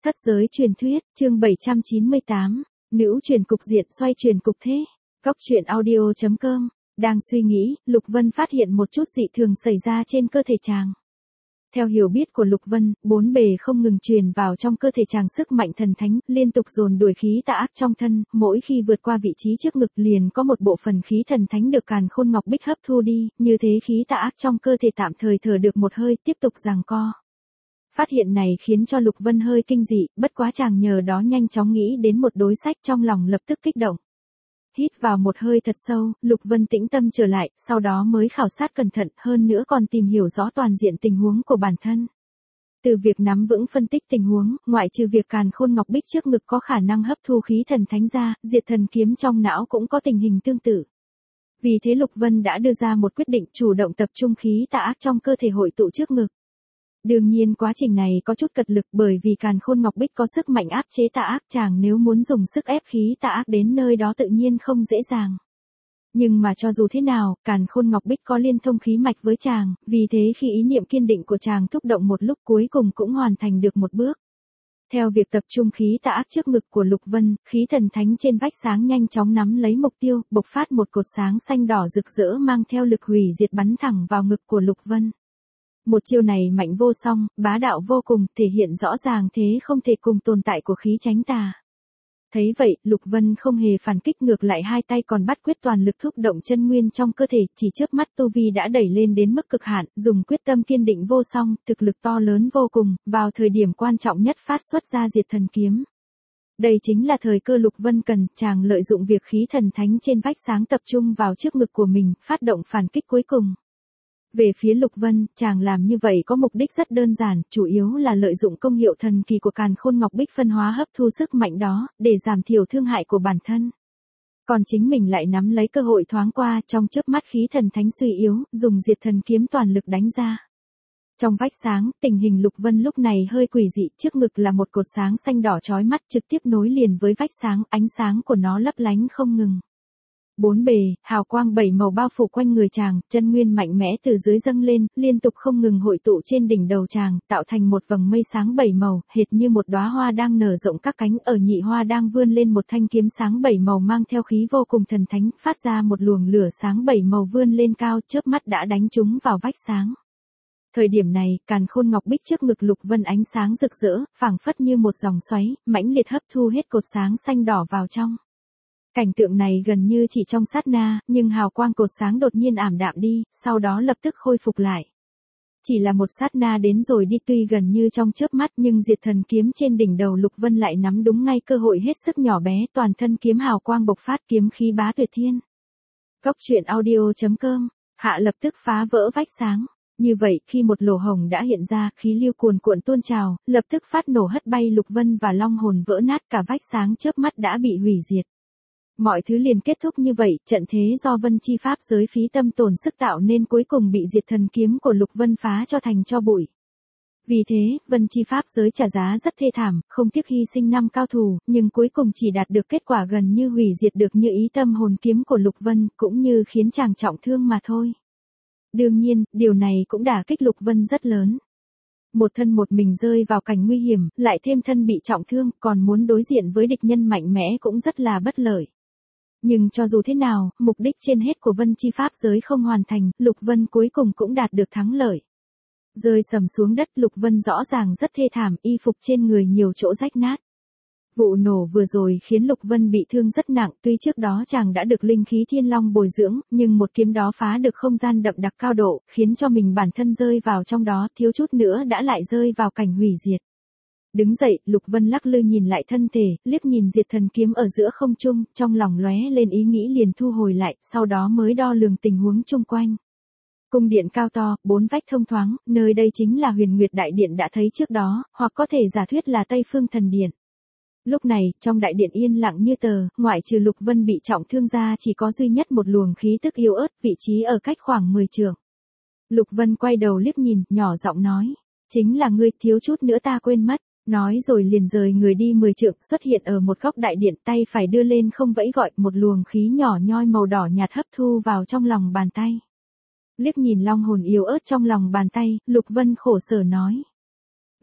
Thất giới truyền thuyết, chương 798, nữ truyền cục diện xoay truyền cục thế. Góc truyện audio.com, đang suy nghĩ, Lục Vân phát hiện một chút dị thường xảy ra trên cơ thể chàng. Theo hiểu biết của Lục Vân, bốn bề không ngừng truyền vào trong cơ thể chàng sức mạnh thần thánh, liên tục dồn đuổi khí tà ác trong thân, mỗi khi vượt qua vị trí trước ngực liền có một bộ phận khí thần thánh được Càn Khôn Ngọc Bích hấp thu đi, như thế khí tà ác trong cơ thể tạm thời thở được một hơi, tiếp tục giằng co. Phát hiện này khiến cho Lục Vân hơi kinh dị, bất quá chàng nhờ đó nhanh chóng nghĩ đến một đối sách, trong lòng lập tức kích động. Hít vào một hơi thật sâu, Lục Vân tĩnh tâm trở lại, sau đó mới khảo sát cẩn thận, hơn nữa còn tìm hiểu rõ toàn diện tình huống của bản thân. Từ việc nắm vững phân tích tình huống, ngoại trừ việc Càn Khôn Ngọc Bích trước ngực có khả năng hấp thu khí thần thánh ra, Diệt Thần Kiếm trong não cũng có tình hình tương tự. Vì thế Lục Vân đã đưa ra một quyết định, chủ động tập trung khí tà ác trong cơ thể hội tụ trước ngực. Đương nhiên quá trình này có chút cật lực, bởi vì Càn Khôn Ngọc Bích có sức mạnh áp chế tà ác, chàng nếu muốn dùng sức ép khí tà ác đến nơi đó tự nhiên không dễ dàng. Nhưng mà cho dù thế nào, Càn Khôn Ngọc Bích có liên thông khí mạch với chàng, vì thế khi ý niệm kiên định của chàng thúc động một lúc cuối cùng cũng hoàn thành được một bước. Theo việc tập trung khí tà ác trước ngực của Lục Vân, khí thần thánh trên vách sáng nhanh chóng nắm lấy mục tiêu, bộc phát một cột sáng xanh đỏ rực rỡ mang theo lực hủy diệt bắn thẳng vào ngực của Lục Vân. Một chiêu này mạnh vô song, bá đạo vô cùng, thể hiện rõ ràng thế không thể cùng tồn tại của khí chánh tà. Thấy vậy, Lục Vân không hề phản kích, ngược lại hai tay còn bắt quyết toàn lực thúc động chân nguyên trong cơ thể, chỉ chớp mắt tu vi đã đẩy lên đến mức cực hạn, dùng quyết tâm kiên định vô song, thực lực to lớn vô cùng, vào thời điểm quan trọng nhất phát xuất ra Diệt Thần Kiếm. Đây chính là thời cơ Lục Vân cần, chàng lợi dụng việc khí thần thánh trên vách sáng tập trung vào trước ngực của mình, phát động phản kích cuối cùng. Về phía Lục Vân, chàng làm như vậy có mục đích rất đơn giản, chủ yếu là lợi dụng công hiệu thần kỳ của Càn Khôn Ngọc Bích phân hóa hấp thu sức mạnh đó, để giảm thiểu thương hại của bản thân. Còn chính mình lại nắm lấy cơ hội thoáng qua, trong chớp mắt khí thần thánh suy yếu, dùng Diệt Thần Kiếm toàn lực đánh ra. Trong vách sáng, tình hình Lục Vân lúc này hơi quỷ dị, trước ngực là một cột sáng xanh đỏ chói mắt trực tiếp nối liền với vách sáng, ánh sáng của nó lấp lánh không ngừng. Bốn bề, hào quang bảy màu bao phủ quanh người chàng, chân nguyên mạnh mẽ từ dưới dâng lên, liên tục không ngừng hội tụ trên đỉnh đầu chàng, tạo thành một vầng mây sáng bảy màu, hệt như một đóa hoa đang nở rộng các cánh, ở nhị hoa đang vươn lên một thanh kiếm sáng bảy màu mang theo khí vô cùng thần thánh, phát ra một luồng lửa sáng bảy màu vươn lên cao, chớp mắt đã đánh trúng vào vách sáng. Thời điểm này, Càn Khôn Ngọc Bích trước ngực Lục Vân ánh sáng rực rỡ, phảng phất như một dòng xoáy, mãnh liệt hấp thu hết cột sáng xanh đỏ vào trong. Cảnh tượng này gần như chỉ trong sát na, nhưng hào quang cột sáng đột nhiên ảm đạm đi, sau đó lập tức khôi phục lại. Chỉ là một sát na đến rồi đi, tuy gần như trong chớp mắt nhưng Diệt Thần Kiếm trên đỉnh đầu Lục Vân lại nắm đúng ngay cơ hội hết sức nhỏ bé, toàn thân kiếm hào quang bộc phát, kiếm khí bá tuyệt thiên. Góc truyện audio.com, hạ lập tức phá vỡ vách sáng. Như vậy, khi một lỗ hổng đã hiện ra, khí lưu cuồn cuộn tuôn trào, lập tức phát nổ hất bay Lục Vân và long hồn vỡ nát, cả vách sáng chớp mắt đã bị hủy diệt. Mọi thứ liền kết thúc như vậy, trận thế do Vân Chi Pháp giới phí tâm tổn sức tạo nên cuối cùng bị Diệt Thần Kiếm của Lục Vân phá cho thành tro bụi. Vì thế, Vân Chi Pháp giới trả giá rất thê thảm, không tiếc hy sinh 5 cao thủ, nhưng cuối cùng chỉ đạt được kết quả gần như hủy diệt được như ý tâm hồn kiếm của Lục Vân, cũng như khiến chàng trọng thương mà thôi. Đương nhiên, điều này cũng đả kích Lục Vân rất lớn. Một thân một mình rơi vào cảnh nguy hiểm, lại thêm thân bị trọng thương, còn muốn đối diện với địch nhân mạnh mẽ cũng rất là bất lợi. Nhưng cho dù thế nào, mục đích trên hết của Vân Chi Pháp giới không hoàn thành, Lục Vân cuối cùng cũng đạt được thắng lợi. Rơi sầm xuống đất, Lục Vân rõ ràng rất thê thảm, y phục trên người nhiều chỗ rách nát. Vụ nổ vừa rồi khiến Lục Vân bị thương rất nặng, tuy trước đó chàng đã được linh khí thiên long bồi dưỡng, nhưng một kiếm đó phá được không gian đậm đặc cao độ, khiến cho mình bản thân rơi vào trong đó, thiếu chút nữa đã lại rơi vào cảnh hủy diệt. Đứng dậy, Lục Vân lắc lư nhìn lại thân thể, liếc nhìn Diệt Thần Kiếm ở giữa không trung, trong lòng lóe lên ý nghĩ liền thu hồi lại, sau đó mới đo lường tình huống chung quanh. Cung điện cao to, 4 vách thông thoáng, nơi đây chính là Huyền Nguyệt Đại Điện đã thấy trước đó, hoặc có thể giả thuyết là Tây Phương Thần Điện. Lúc này, trong đại điện yên lặng như tờ, ngoại trừ Lục Vân bị trọng thương ra chỉ có duy nhất một luồng khí tức yếu ớt, vị trí ở cách khoảng 10 trượng. Lục Vân quay đầu liếc nhìn, nhỏ giọng nói, chính là ngươi, thiếu chút nữa ta quên mất. Nói rồi liền rời người đi 10 trượng, xuất hiện ở một góc đại điện, tay phải đưa lên không vẫy gọi, một luồng khí nhỏ nhoi màu đỏ nhạt hấp thu vào trong lòng bàn tay. Liếc nhìn long hồn yếu ớt trong lòng bàn tay, Lục Vân khổ sở nói.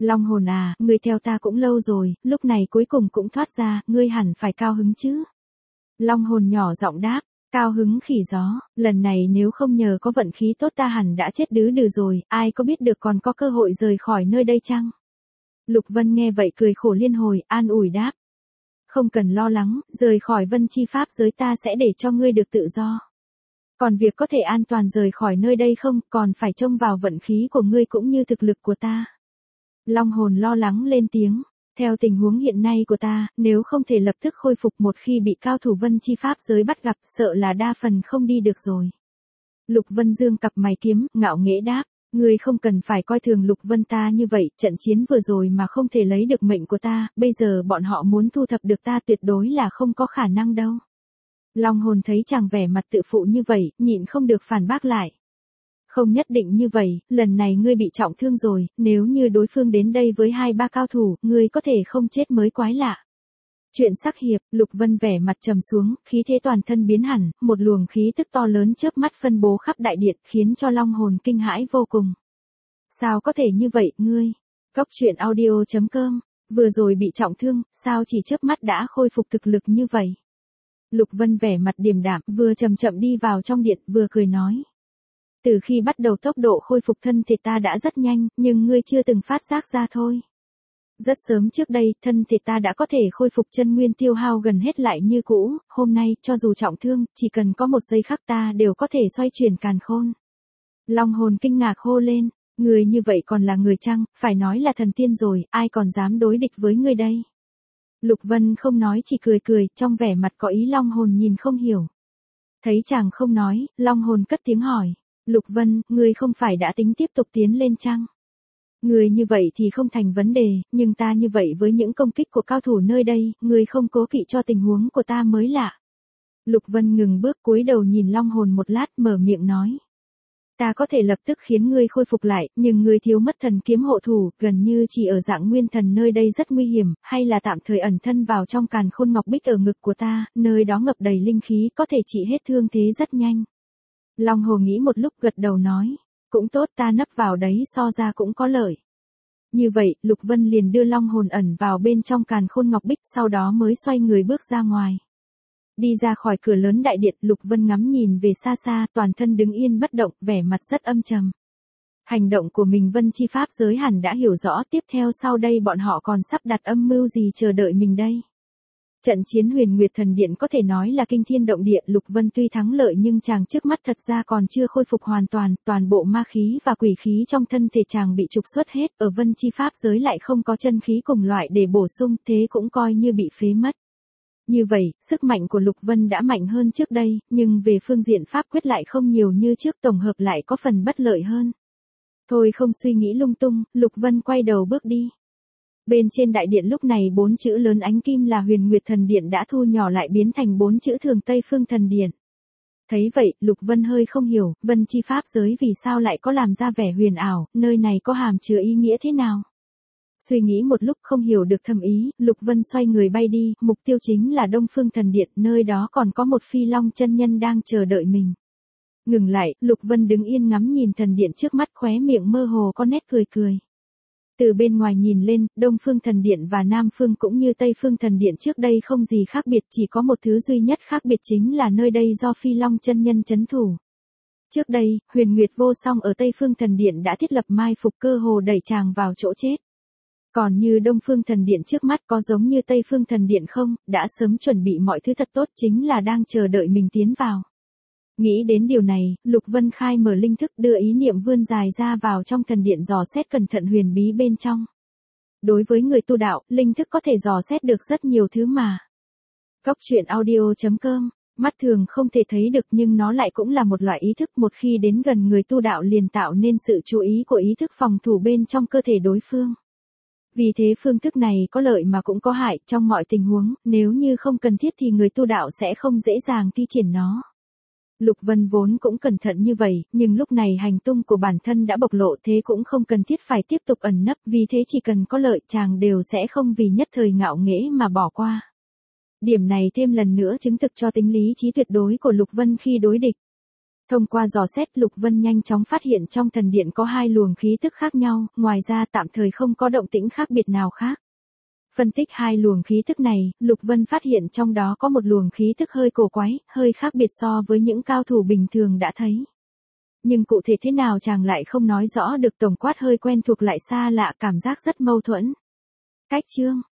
Long hồn à, ngươi theo ta cũng lâu rồi, lúc này cuối cùng cũng thoát ra, ngươi hẳn phải cao hứng chứ. Long hồn nhỏ giọng đáp, cao hứng khỉ gió, lần này nếu không nhờ có vận khí tốt ta hẳn đã chết đứ đừ rồi, ai có biết được còn có cơ hội rời khỏi nơi đây chăng? Lục Vân nghe vậy cười khổ liên hồi, an ủi đáp. Không cần lo lắng, rời khỏi Vân Chi Pháp giới ta sẽ để cho ngươi được tự do. Còn việc có thể an toàn rời khỏi nơi đây không, còn phải trông vào vận khí của ngươi cũng như thực lực của ta. Long hồn lo lắng lên tiếng, theo tình huống hiện nay của ta, nếu không thể lập tức khôi phục một khi bị cao thủ Vân Chi Pháp giới bắt gặp, sợ là đa phần không đi được rồi. Lục Vân dương cặp mày kiếm, ngạo nghễ đáp, ngươi không cần phải coi thường Lục Vân ta như vậy, trận chiến vừa rồi mà không thể lấy được mệnh của ta, bây giờ bọn họ muốn thu thập được ta tuyệt đối là không có khả năng đâu. Long hồn thấy chàng vẻ mặt tự phụ như vậy, nhịn không được phản bác lại. Không nhất định như vậy, lần này ngươi bị trọng thương rồi, nếu như đối phương đến đây với 2-3 cao thủ, ngươi có thể không chết mới quái lạ. Chuyện sắc hiệp, Lục Vân vẻ mặt trầm xuống, khí thế toàn thân biến hẳn, một luồng khí tức to lớn chớp mắt phân bố khắp đại điện, khiến cho Long hồn kinh hãi vô cùng. Sao có thể như vậy, ngươi? Góc truyện audio.com, vừa rồi bị trọng thương, sao chỉ chớp mắt đã khôi phục thực lực như vậy? Lục Vân vẻ mặt điềm đạm, vừa chậm chậm đi vào trong điện, vừa cười nói. Từ khi bắt đầu tốc độ khôi phục thân thể ta đã rất nhanh, nhưng ngươi chưa từng phát giác ra thôi. Rất sớm trước đây, thân thể ta đã có thể khôi phục chân nguyên tiêu hao gần hết lại như cũ, hôm nay, cho dù trọng thương, chỉ cần có một giây khắc ta đều có thể xoay chuyển càn khôn. Long hồn kinh ngạc hô lên, người như vậy còn là người chăng, phải nói là thần tiên rồi, ai còn dám đối địch với ngươi đây. Lục Vân không nói chỉ cười cười, trong vẻ mặt có ý Long hồn nhìn không hiểu. Thấy chàng không nói, Long hồn cất tiếng hỏi, Lục Vân, ngươi không phải đã tính tiếp tục tiến lên chăng? Ngươi như vậy thì không thành vấn đề, nhưng ta như vậy với những công kích của cao thủ nơi đây, ngươi không cố kỵ cho tình huống của ta mới lạ. Lục Vân ngừng bước cúi đầu nhìn Long hồn một lát mở miệng nói. Ta có thể lập tức khiến ngươi khôi phục lại, nhưng ngươi thiếu mất thần kiếm hộ thủ, gần như chỉ ở dạng nguyên thần nơi đây rất nguy hiểm, hay là tạm thời ẩn thân vào trong càn khôn ngọc bích ở ngực của ta, nơi đó ngập đầy linh khí có thể trị hết thương thế rất nhanh. Long hồ nghĩ một lúc gật đầu nói, cũng tốt ta nấp vào đấy so ra cũng có lợi. Như vậy, Lục Vân liền đưa long hồn ẩn vào bên trong càn khôn ngọc bích, sau đó mới xoay người bước ra ngoài. Đi ra khỏi cửa lớn đại điện, Lục Vân ngắm nhìn về xa xa, toàn thân đứng yên bất động, vẻ mặt rất âm trầm. Hành động của mình Vân Chi Pháp giới hẳn đã hiểu rõ, tiếp theo sau đây bọn họ còn sắp đặt âm mưu gì chờ đợi mình đây. Trận chiến Huyền Nguyệt Thần Điện có thể nói là kinh thiên động địa, Lục Vân tuy thắng lợi nhưng chàng trước mắt thật ra còn chưa khôi phục hoàn toàn, toàn bộ ma khí và quỷ khí trong thân thể chàng bị trục xuất hết, ở Vân Chi Pháp giới lại không có chân khí cùng loại để bổ sung, thế cũng coi như bị phế mất. Như vậy, sức mạnh của Lục Vân đã mạnh hơn trước đây, nhưng về phương diện pháp quyết lại không nhiều như trước, tổng hợp lại có phần bất lợi hơn. Thôi không suy nghĩ lung tung, Lục Vân quay đầu bước đi. Bên trên đại điện lúc này 4 chữ lớn ánh kim là Huyền Nguyệt Thần Điện đã thu nhỏ lại biến thành 4 chữ Thường Tây Phương Thần Điện. Thấy vậy, Lục Vân hơi không hiểu, Vân Chi Pháp giới vì sao lại có làm ra vẻ huyền ảo, nơi này có hàm chứa ý nghĩa thế nào? Suy nghĩ một lúc không hiểu được thâm ý, Lục Vân xoay người bay đi, mục tiêu chính là Đông Phương Thần Điện, nơi đó còn có một phi long chân nhân đang chờ đợi mình. Ngừng lại, Lục Vân đứng yên ngắm nhìn thần điện trước mắt, khóe miệng mơ hồ có nét cười cười. Từ bên ngoài nhìn lên, Đông Phương Thần Điện và Nam Phương cũng như Tây Phương Thần Điện trước đây không gì khác biệt, chỉ có một thứ duy nhất khác biệt chính là nơi đây do phi long chân nhân trấn thủ. Trước đây, Huyền Nguyệt Vô Song ở Tây Phương Thần Điện đã thiết lập mai phục cơ hồ đẩy chàng vào chỗ chết. Còn như Đông Phương Thần Điện trước mắt có giống như Tây Phương Thần Điện không, đã sớm chuẩn bị mọi thứ thật tốt, chính là đang chờ đợi mình tiến vào. Nghĩ đến điều này, Lục Vân khai mở linh thức, đưa ý niệm vươn dài ra vào trong thần điện dò xét cẩn thận huyền bí bên trong. Đối với người tu đạo, linh thức có thể dò xét được rất nhiều thứ mà. Góc truyện audio.com, mắt thường không thể thấy được nhưng nó lại cũng là một loại ý thức, một khi đến gần người tu đạo liền tạo nên sự chú ý của ý thức phòng thủ bên trong cơ thể đối phương. Vì thế phương thức này có lợi mà cũng có hại, trong mọi tình huống, nếu như không cần thiết thì người tu đạo sẽ không dễ dàng thi triển nó. Lục Vân vốn cũng cẩn thận như vậy, nhưng lúc này hành tung của bản thân đã bộc lộ, thế cũng không cần thiết phải tiếp tục ẩn nấp, vì thế chỉ cần có lợi chàng đều sẽ không vì nhất thời ngạo nghễ mà bỏ qua. Điểm này thêm lần nữa chứng thực cho tính lý trí tuyệt đối của Lục Vân khi đối địch. Thông qua dò xét, Lục Vân nhanh chóng phát hiện trong thần điện có hai luồng khí tức khác nhau, ngoài ra tạm thời không có động tĩnh khác biệt nào khác. Phân tích hai luồng khí tức này, Lục Vân phát hiện trong đó có một luồng khí tức hơi cổ quái, hơi khác biệt so với những cao thủ bình thường đã thấy. Nhưng cụ thể thế nào chàng lại không nói rõ được, tổng quát hơi quen thuộc lại xa lạ, cảm giác rất mâu thuẫn. Cách chương